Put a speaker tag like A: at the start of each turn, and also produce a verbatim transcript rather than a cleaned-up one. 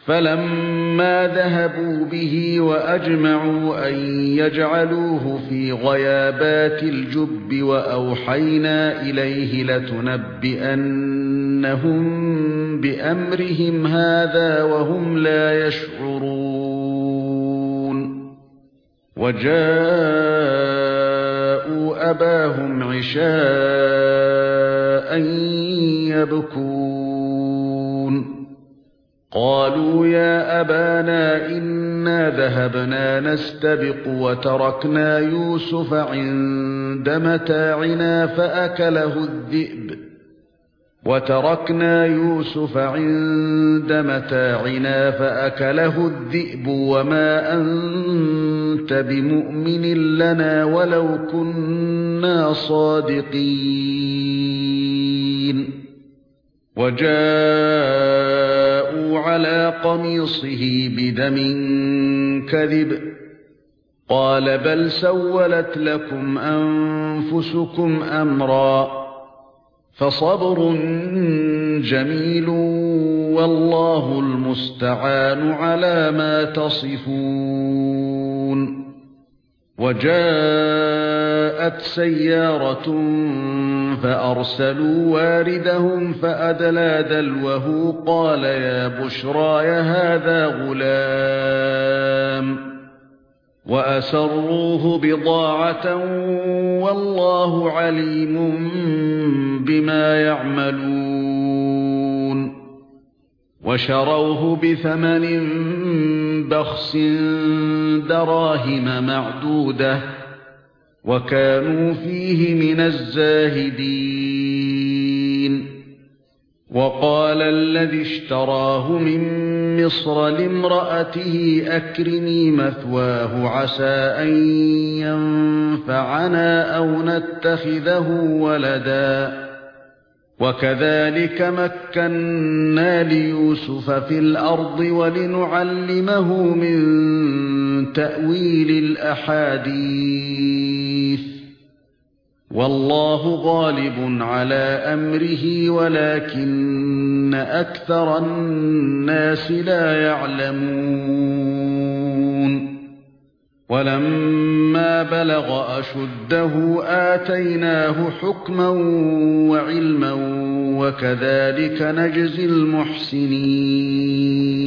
A: فَلَمَّا ذَهَبُوا بِهِ وَأَجْمَعُوا أَن يَجْعَلُوهُ فِي غَيَابَاتِ الْجُبِّ وَأَوْحَيْنَا إِلَيْهِ لَتُنَبِّئَنَّهُم بِأَمْرِهِمْ هَذَا وَهُمْ لَا يَشْعُرُونَ وَجَاءُوا أَبَاهُمْ عِشَاءً يَبْكُونَ قالوا يا أبانا إنا ذهبنا نستبق وتركنا يوسف عند متاعنا فأكله الذئب وتركنا يوسف عند متاعنا فأكله الذئب وما أنت بمؤمن لنا ولو كنا صادقين وجاءوا على قميصه بدم كذب قال بل سولت لكم أنفسكم أمرا فصبر جميل والله المستعان على ما تصفون وجاءت سيارة فأرسلوا واردهم فأدلى دلوه قال يا بشرى هذا غلام وأسروه بضاعة والله عليم بما يعملون وشروه بثمن بخس دراهم معدودة وكانوا فيه من الزاهدين وقال الذي اشتراه من مصر لامرأته أكرمي مثواه عسى أن ينفعنا أو نتخذه ولدا وكذلك مكنا ليوسف في الأرض ولنعلمه من تأويل الأحاديث والله غالب على أمره ولكن أكثر الناس لا يعلمون ولما بلغ أشده آتيناه حكما وعلما وكذلك نجزي المحسنين